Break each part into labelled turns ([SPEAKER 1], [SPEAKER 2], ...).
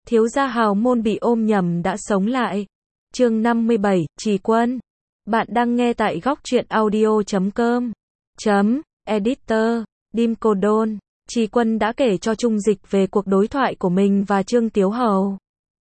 [SPEAKER 1] Thiếu gia hào môn bị ôm nhầm đã sống lại. Chương 57, Trì Quân. Bạn đang nghe tại góc truyện audio.com. Editor, Dim Cô Đôn. Trì Quân đã kể cho Trung Dịch về cuộc đối thoại của mình và Trương Tiếu Hầu.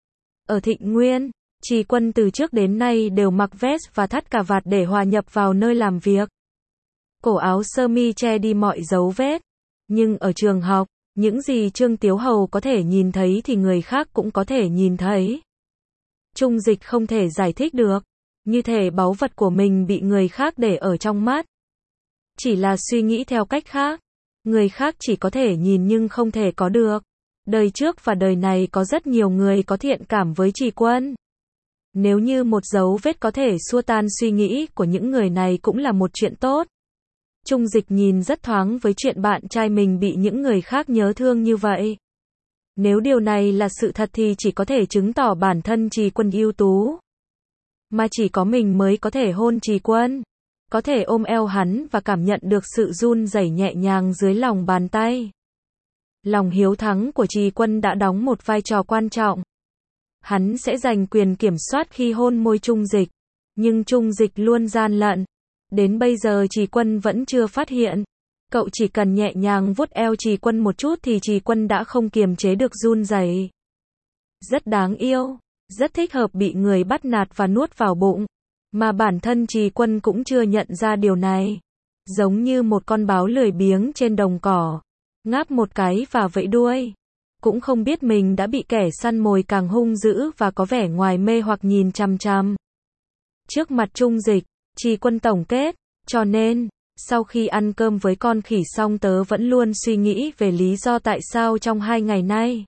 [SPEAKER 1] Ở Thịnh Nguyên, Trì Quân từ trước đến nay đều mặc vest và thắt cà vạt để hòa nhập vào nơi làm việc. Cổ áo sơ mi che đi mọi dấu vết. Nhưng ở trường học, những gì Trương Tiếu Hầu có thể nhìn thấy thì người khác cũng có thể nhìn thấy. Trung Dịch không thể giải thích được, như thể báu vật của mình bị người khác để ở trong mắt. Chỉ là suy nghĩ theo cách khác, người khác chỉ có thể nhìn nhưng không thể có được. Đời trước và đời này có rất nhiều người có thiện cảm với Trì Quân. Nếu như một dấu vết có thể xua tan suy nghĩ của những người này cũng là một chuyện tốt. Trung Dịch nhìn rất thoáng với chuyện bạn trai mình bị những người khác nhớ thương như vậy. Nếu điều này là sự thật thì chỉ có thể chứng tỏ bản thân Trì Quân ưu tú. Mà chỉ có mình mới có thể hôn Trì Quân. Có thể ôm eo hắn và cảm nhận được sự run rẩy nhẹ nhàng dưới lòng bàn tay. Lòng hiếu thắng của Trì Quân đã đóng một vai trò quan trọng. Hắn sẽ giành quyền kiểm soát khi hôn môi Trung Dịch. Nhưng Trung Dịch luôn gian lận. Đến bây giờ Trì Quân vẫn chưa phát hiện. Cậu chỉ cần nhẹ nhàng vuốt eo Trì Quân một chút thì Trì Quân đã không kiềm chế được run rẩy. Rất đáng yêu, rất thích hợp bị người bắt nạt và nuốt vào bụng. Mà bản thân Trì Quân cũng chưa nhận ra điều này. Giống như một con báo lười biếng trên đồng cỏ. Ngáp một cái và vẫy đuôi. Cũng không biết mình đã bị kẻ săn mồi càng hung dữ và có vẻ ngoài mê hoặc nhìn chằm chằm. Trước mặt Trung Dịch, Trì Quân tổng kết, cho nên, sau khi ăn cơm với con khỉ xong tớ vẫn luôn suy nghĩ về lý do tại sao trong 2 ngày nay.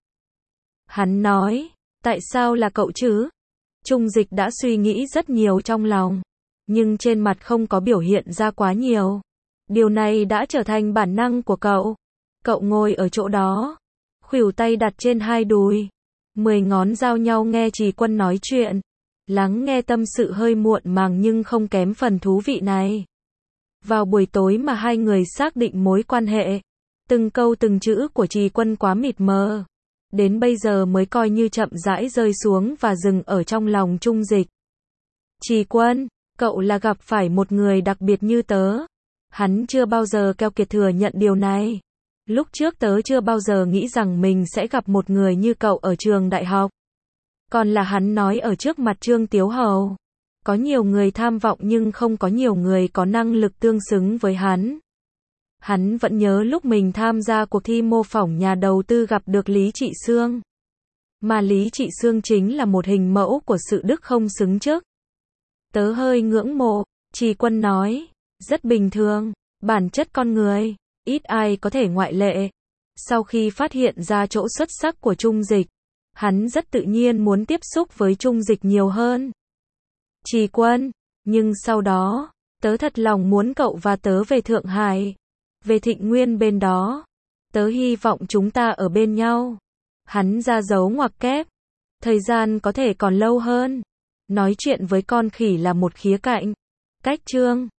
[SPEAKER 1] Hắn nói, tại sao là cậu chứ? Trung Dịch đã suy nghĩ rất nhiều trong lòng, nhưng trên mặt không có biểu hiện ra quá nhiều. Điều này đã trở thành bản năng của cậu. Cậu ngồi ở chỗ đó, khuỷu tay đặt trên 2 đùi, 10 ngón giao nhau nghe Trì Quân nói chuyện. Lắng nghe tâm sự hơi muộn màng nhưng không kém phần thú vị này. Vào buổi tối mà hai người xác định mối quan hệ, từng câu từng chữ của Trì Quân quá mịt mờ. Đến bây giờ mới coi như chậm rãi rơi xuống và dừng ở trong lòng Trung Dịch. Trì Quân, cậu là gặp phải một người đặc biệt như tớ. Hắn chưa bao giờ keo kiệt thừa nhận điều này. Lúc trước tớ chưa bao giờ nghĩ rằng mình sẽ gặp một người như cậu ở trường đại học. Còn là hắn nói ở trước mặt Trương Tiếu Hầu. Có nhiều người tham vọng nhưng không có nhiều người có năng lực tương xứng với hắn. Hắn vẫn nhớ lúc mình tham gia cuộc thi mô phỏng nhà đầu tư gặp được Lý Trị Xương. Mà Lý Trị Xương chính là một hình mẫu của sự đức không xứng chức. Tớ hơi ngưỡng mộ, Trì Quân nói. Rất bình thường, bản chất con người, ít ai có thể ngoại lệ. Sau khi phát hiện ra chỗ xuất sắc của Trung Dịch, hắn rất tự nhiên muốn tiếp xúc với Trung Dịch nhiều hơn. Trì Quân, nhưng sau đó, tớ thật lòng muốn cậu và tớ về Thượng Hải, về Thịnh Nguyên bên đó. Tớ hy vọng chúng ta ở bên nhau. Hắn ra dấu ngoặc kép. Thời gian có thể còn lâu hơn. Nói chuyện với con khỉ là một khía cạnh. Cách Trương